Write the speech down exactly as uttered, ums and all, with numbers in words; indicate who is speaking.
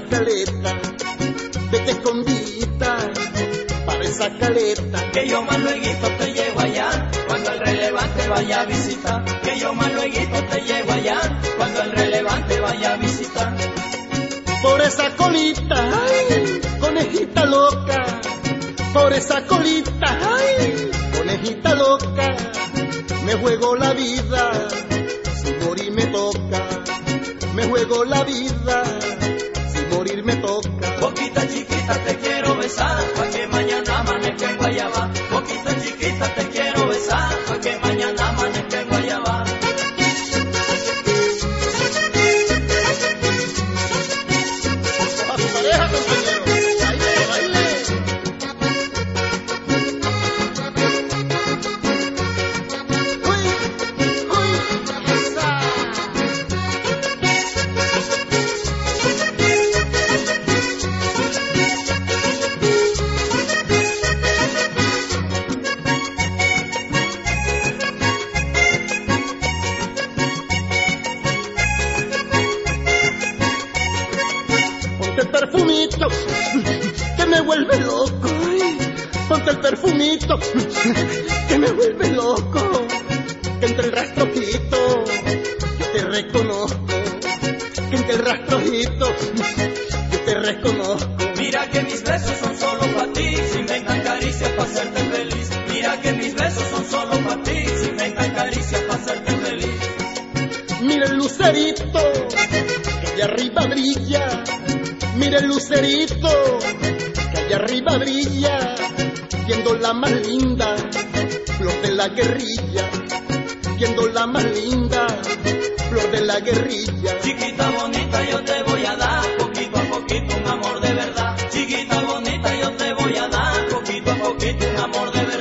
Speaker 1: caleta, vete escondidita para esa caleta.
Speaker 2: Que yo más luego te llevo allá, cuando el relevante vaya a visitar. Que yo más luego te llevo allá, cuando el relevante vaya a visitar.
Speaker 1: Por esa colita, ay, conejita loca, por esa colita, ay, conejita loca, me juego la vida, si morir me toca, me juego la vida, si morir me toca.
Speaker 2: Boquita chiquita te quiero besar, pa' que mañana amanezca en Guayabá. Boquita chiquita te quiero besar, pa' que mañana amanezca en Guayabá.
Speaker 1: A su pareja, compañero, baile, baile. Uy, uy, esa. Ponte el perfumito que me vuelve loco. Ay, ponte el perfumito que me vuelve loco. Que entre el rastrojito yo te reconozco. Que entre el rastrojito yo te reconozco.
Speaker 2: Mira que mis besos son solo para ti, si inventan caricias para hacerte feliz. Mira que mis besos son solo para ti, si inventan caricias para hacerte feliz.
Speaker 1: Mira el lucerito que allá arriba brilla. Mira el lucerito que allá arriba brilla, viendo la más linda flor de la guerrilla, viendo la más linda flor de la guerrilla.
Speaker 2: Chiquita bonita yo te voy a dar, poquito a poquito un amor de verdad. Chiquita bonita yo te voy a dar, poquito a poquito un amor de verdad.